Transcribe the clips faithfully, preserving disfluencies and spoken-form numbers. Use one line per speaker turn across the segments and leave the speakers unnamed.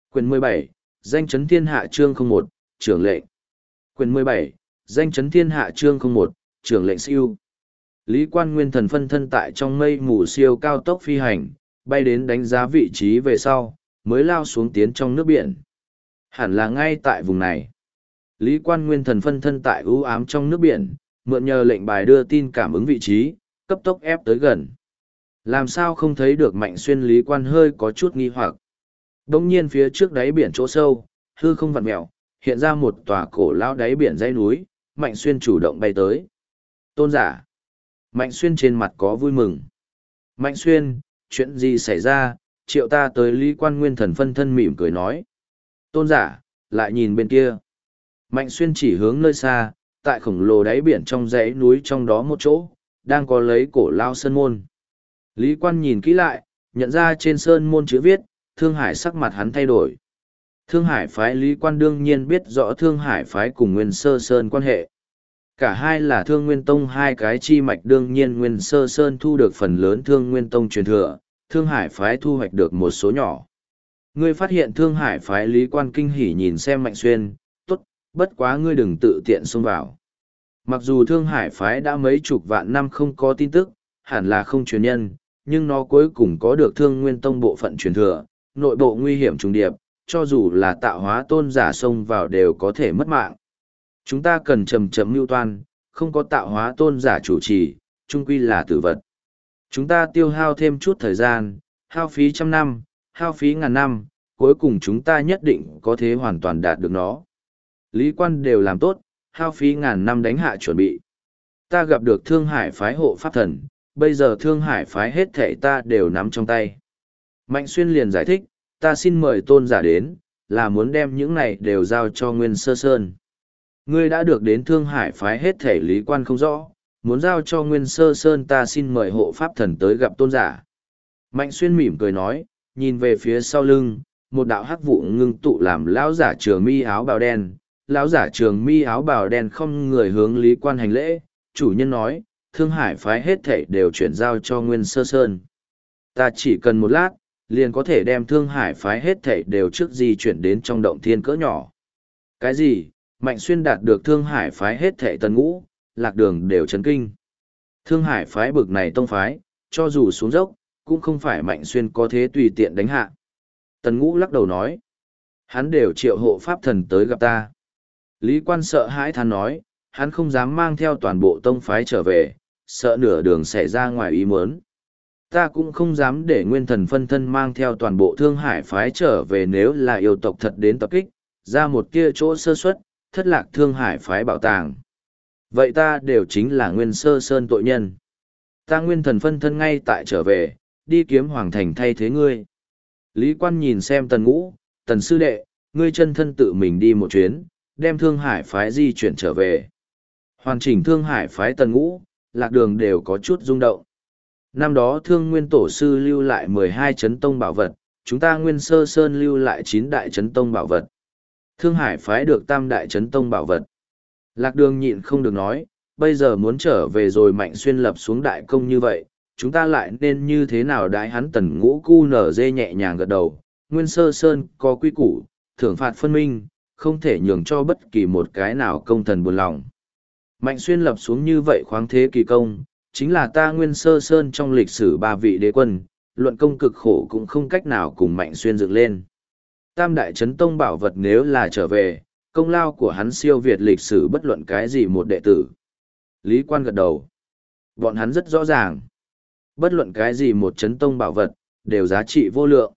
Quyển mười bảy, danh chấn thiên hạ chương không một, trưởng lệnh. Quyển mười bảy, danh chấn thiên hạ chương không một, trưởng lệnh siêu. Lý Quan Nguyên Thần phân thân tại trong mây mù siêu cao tốc phi hành, bay đến đánh giá vị trí về sau, mới lao xuống tiến trong nước biển. Hẳn là ngay tại vùng này. Lý Quan Nguyên Thần phân thân tại u ám trong nước biển, mượn nhờ lệnh bài đưa tin cảm ứng vị trí, cấp tốc ép tới gần. Làm sao không thấy được Mạnh Xuyên? Lý Quan hơi có chút nghi hoặc. Đông nhiên phía trước đáy biển chỗ sâu, hư không vặn mèo, hiện ra một tòa cổ lão đáy biển dãy núi, Mạnh Xuyên chủ động bay tới. Tôn giả. Mạnh Xuyên trên mặt có vui mừng. Mạnh Xuyên, chuyện gì xảy ra? Triệu ta tới. Lý Quan Nguyên Thần phân thân mỉm cười nói. Tôn giả, lại nhìn bên kia. Mạnh Xuyên chỉ hướng nơi xa, tại khổng lồ đáy biển trong dãy núi trong đó một chỗ, đang có lấy cổ lao sơn môn. Lý Quan nhìn kỹ lại, nhận ra trên sơn môn chữ viết, Thương Hải. Sắc mặt hắn thay đổi. Thương Hải phái Lý Quan đương nhiên biết rõ Thương Hải phái cùng Nguyên Sơ Sơn quan hệ. Cả hai là Thương Nguyên Tông hai cái chi mạch, đương nhiên Nguyên Sơ Sơn thu được phần lớn Thương Nguyên Tông truyền thừa, Thương Hải phái thu hoạch được một số nhỏ. Ngươi phát hiện Thương Hải phái Lý Quan kinh hỉ nhìn xem Mạnh Xuyên, tốt, bất quá ngươi đừng tự tiện xông vào. Mặc dù Thương Hải phái đã mấy chục vạn năm không có tin tức, hẳn là không truyền nhân, nhưng nó cuối cùng có được Thương Nguyên Tông bộ phận truyền thừa, nội bộ nguy hiểm trùng điệp, cho dù là tạo hóa tôn giả xông vào đều có thể mất mạng. Chúng ta cần chầm chậm mưu toan, không có tạo hóa tôn giả chủ trì, chung quy là tử vật. Chúng ta tiêu hao thêm chút thời gian, hao phí trăm năm, hao phí ngàn năm, cuối cùng chúng ta nhất định có thể hoàn toàn đạt được nó. Lý Quan đều làm tốt, hao phí ngàn năm đánh hạ chuẩn bị. Ta gặp được Thương Hải phái hộ pháp thần, bây giờ Thương Hải phái hết thảy ta đều nắm trong tay. Mạnh Xuyên liền giải thích, ta xin mời tôn giả đến, là muốn đem những này đều giao cho Nguyên Sơ Sơn. Ngươi đã được đến Thương Hải phái hết thảy. Lý Quan không rõ, muốn giao cho Nguyên Sơ Sơn, ta xin mời hộ pháp thần tới gặp tôn giả. Mạnh Xuyên mỉm cười nói, nhìn về phía sau lưng, một đạo hắc vụ ngưng tụ làm lão giả trường mi áo bào đen. Lão giả trường mi áo bào đen không người hướng Lý Quan hành lễ, chủ nhân nói, Thương Hải phái hết thảy đều chuyển giao cho Nguyên Sơ Sơn. Ta chỉ cần một lát, liền có thể đem Thương Hải phái hết thảy đều trước di chuyển đến trong động thiên cỡ nhỏ. Cái gì? Mạnh Xuyên đạt được Thương Hải phái hết thảy tần ngũ, Lạc Đường đều chấn kinh. Thương Hải phái bực này tông phái, cho dù xuống dốc, cũng không phải Mạnh Xuyên có thế tùy tiện đánh hạ. Tần ngũ lắc đầu nói, hắn đều triệu hộ pháp thần tới gặp ta. Lý Quan sợ hãi than nói, hắn không dám mang theo toàn bộ tông phái trở về, sợ nửa đường xảy ra ngoài ý muốn. Ta cũng không dám để Nguyên Thần phân thân mang theo toàn bộ Thương Hải phái trở về, nếu là yêu tộc thật đến tập kích, ra một kia chỗ sơ suất, thất lạc Thương Hải phái bảo tàng. Vậy ta đều chính là Nguyên Sơ Sơn tội nhân. Ta Nguyên Thần phân thân ngay tại trở về, đi kiếm Hoàng Thành thay thế ngươi. Lý Quan nhìn xem Tần Ngũ, Tần sư đệ, ngươi chân thân tự mình đi một chuyến, đem Thương Hải phái di chuyển trở về. Hoàn chỉnh Thương Hải phái Tần Ngũ, Lạc Đường đều có chút rung động. Năm đó Thương Nguyên Tổ sư lưu lại mười hai chấn tông bảo vật, chúng ta Nguyên Sơ Sơn lưu lại chín đại chấn tông bảo vật. Thương Hải phái được tam đại chấn tông bảo vật. Lạc Đường nhịn không được nói, bây giờ muốn trở về rồi Mạnh Xuyên lập xuống đại công như vậy, chúng ta lại nên như thế nào? Đái hắn Tần Ngũ cu nở dê nhẹ nhàng gật đầu, Nguyên Sơ Sơn có quy củ, thưởng phạt phân minh, không thể nhường cho bất kỳ một cái nào công thần buồn lòng. Mạnh Xuyên lập xuống như vậy khoáng thế kỳ công, chính là ta Nguyên Sơ Sơn trong lịch sử ba vị đế quân, luận công cực khổ cũng không cách nào cùng Mạnh Xuyên dựng lên. Tam đại chấn tông bảo vật nếu là trở về, công lao của hắn siêu việt lịch sử bất luận cái gì một đệ tử. Lý Quan gật đầu. Bọn hắn rất rõ ràng. Bất luận cái gì một chấn tông bảo vật, đều giá trị vô lượng.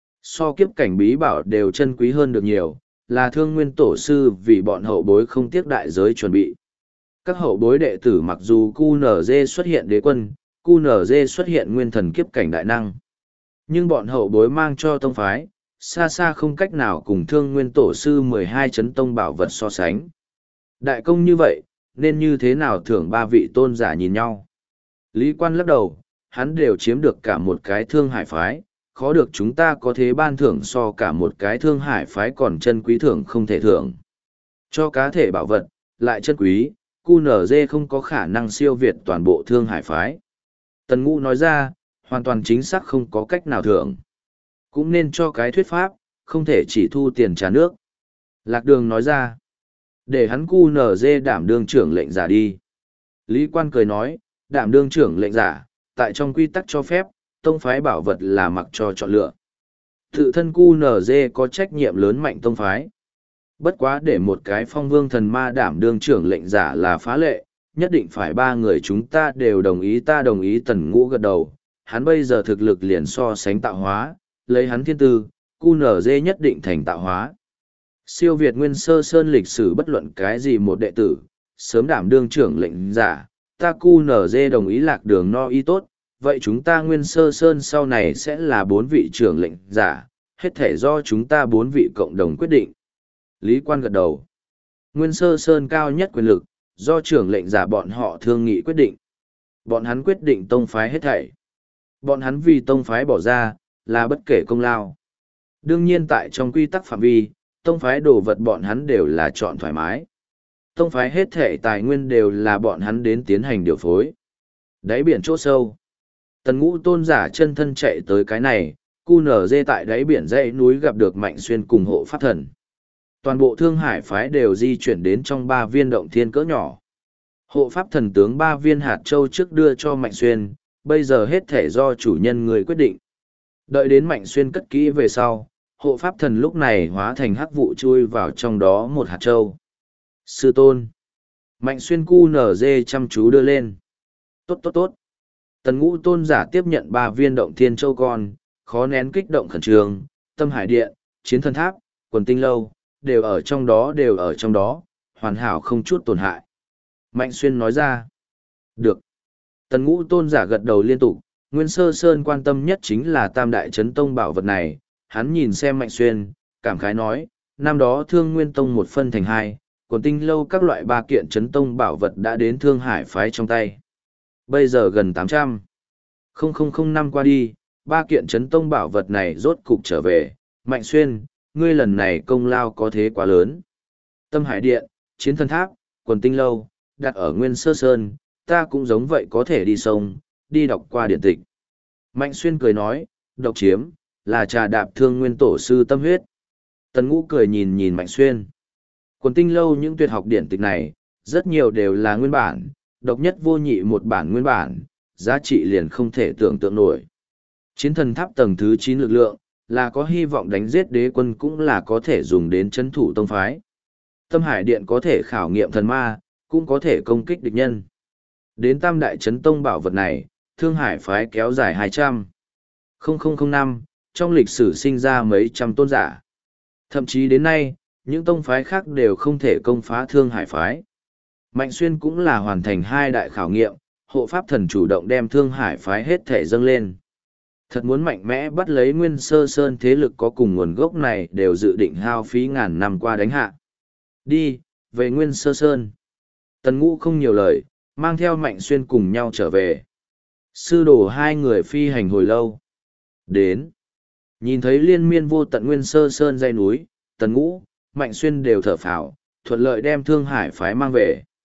So kiếp cảnh bí bảo đều chân quý hơn được nhiều, là Thương Nguyên Tổ sư vì bọn hậu bối không tiếc đại giới chuẩn bị. Các hậu bối đệ tử mặc dù Q N D xuất hiện đế quân, Q N D xuất hiện nguyên thần kiếp cảnh đại năng. Nhưng bọn hậu bối mang cho tông phái, xa xa không cách nào cùng Thương Nguyên Tổ sư mười hai chấn tông bảo vật so sánh. Đại công như vậy, nên như thế nào thưởng ba vị tôn giả nhìn nhau. Lý Quan lắc đầu, hắn đều chiếm được cả một cái Thương Hải phái, khó được chúng ta có thế ban thưởng so cả một cái Thương Hải phái còn chân quý thưởng không thể thưởng. Cho cá thể bảo vật, lại chân quý, Q N D không có khả năng siêu việt toàn bộ Thương Hải phái. Tần Ngũ nói ra, hoàn toàn chính xác không có cách nào thưởng. Cũng nên cho cái thuyết pháp, không thể chỉ thu tiền trả nước. Lạc Đường nói ra, để hắn cu nở dê đảm đương trưởng lệnh giả đi. Lý Quan cười nói, đảm đương trưởng lệnh giả, tại trong quy tắc cho phép, tông phái bảo vật là mặc cho chọn lựa. Tự thân cu nở dê có trách nhiệm lớn mạnh tông phái. Bất quá để một cái phong vương thần ma đảm đương trưởng lệnh giả là phá lệ, nhất định phải ba người chúng ta đều đồng ý. Ta đồng ý. Tần Ngũ gật đầu, hắn bây giờ thực lực liền so sánh tạo hóa, lấy hắn thiên tư, cu nở dê nhất định thành tạo hóa. Siêu Việt Nguyên Sơ Sơn lịch sử bất luận cái gì một đệ tử, sớm đảm đương trưởng lệnh giả, ta cu nở dê đồng ý. Lạc Đường no ý tốt, vậy chúng ta Nguyên Sơ Sơn sau này sẽ là bốn vị trưởng lệnh giả, hết thể do chúng ta bốn vị cộng đồng quyết định. Lý Quan gật đầu. Nguyên Sơ Sơn cao nhất quyền lực, do trưởng lệnh giả bọn họ thương nghị quyết định. Bọn hắn quyết định tông phái hết thảy. Bọn hắn vì tông phái bỏ ra, là bất kể công lao. Đương nhiên tại trong quy tắc phạm vi, tông phái đồ vật bọn hắn đều là chọn thoải mái. Tông phái hết thảy tài nguyên đều là bọn hắn đến tiến hành điều phối. Đáy biển chỗ sâu. Tần Ngũ tôn giả chân thân chạy tới cái này, cu nở dê tại đáy biển dãy núi gặp được Mạnh Xuyên cùng hộ pháp thần. Toàn bộ Thương Hải phái đều di chuyển đến trong ba viên động thiên cỡ nhỏ. Hộ pháp thần tướng ba viên hạt châu trước đưa cho Mạnh Xuyên, bây giờ hết thể do chủ nhân người quyết định. Đợi đến Mạnh Xuyên cất kỹ về sau, hộ pháp thần lúc này hóa thành hắc vụ chui vào trong đó một hạt châu. Sư tôn. Mạnh Xuyên cu nở dê chăm chú đưa lên. Tốt tốt tốt. Tần Ngũ tôn giả tiếp nhận ba viên động thiên châu con, khó nén kích động khẩn trương, tâm hải điện, chiến thần tháp, quần tinh lâu, đều ở trong đó đều ở trong đó, hoàn hảo không chút tổn hại. Mạnh Xuyên nói ra. Được. Tần Ngũ tôn giả gật đầu liên tục, Nguyên Sơ Sơn quan tâm nhất chính là Tam Đại Chấn Tông bảo vật này, hắn nhìn xem Mạnh Xuyên, cảm khái nói, năm đó Thương Nguyên Tông một phân thành hai, quần tinh lâu các loại ba kiện Chấn Tông bảo vật đã đến Thương Hải phái trong tay. Bây giờ gần tám trăm. Không không không năm qua đi, ba kiện Chấn Tông bảo vật này rốt cục trở về, Mạnh Xuyên, ngươi lần này công lao có thế quá lớn. Tâm Hải Điện, Chiến Thần Tháp, quần tinh lâu, đặt ở Nguyên Sơ Sơn, ta cũng giống vậy có thể đi sông, đi đọc qua điện tịch. Mạnh Xuyên cười nói, độc chiếm, là trà đạp Thương Nguyên tổ sư tâm huyết. Tần Ngũ cười nhìn nhìn Mạnh Xuyên. Quần tinh lâu những tuyệt học điển tịch này, rất nhiều đều là nguyên bản, độc nhất vô nhị một bản nguyên bản, giá trị liền không thể tưởng tượng nổi. Chiến thần tháp tầng thứ chín lực lượng, là có hy vọng đánh giết đế quân cũng là có thể dùng đến chấn thủ tông phái. Tâm Hải Điện có thể khảo nghiệm thần ma, cũng có thể công kích địch nhân. Đến Tam Đại Chấn Tông bảo vật này, Thương Hải phái kéo dài hai trăm. không năm, trong lịch sử sinh ra mấy trăm tôn giả. Thậm chí đến nay, những tông phái khác đều không thể công phá Thương Hải phái. Mạnh Xuyên cũng là hoàn thành hai đại khảo nghiệm, hộ pháp thần chủ động đem Thương Hải phái hết thể dâng lên. Thật muốn mạnh mẽ bắt lấy Nguyên Sơ Sơn thế lực có cùng nguồn gốc này đều dự định hao phí ngàn năm qua đánh hạ. Đi, về Nguyên Sơ Sơn. Tần Ngũ không nhiều lời, mang theo Mạnh Xuyên cùng nhau trở về. Sư đồ hai người phi hành hồi lâu. Đến. Nhìn thấy liên miên vô tận Nguyên Sơ Sơn dãy núi, Tần Ngũ, Mạnh Xuyên đều thở phào, thuận lợi đem Thương Hải phái mang về.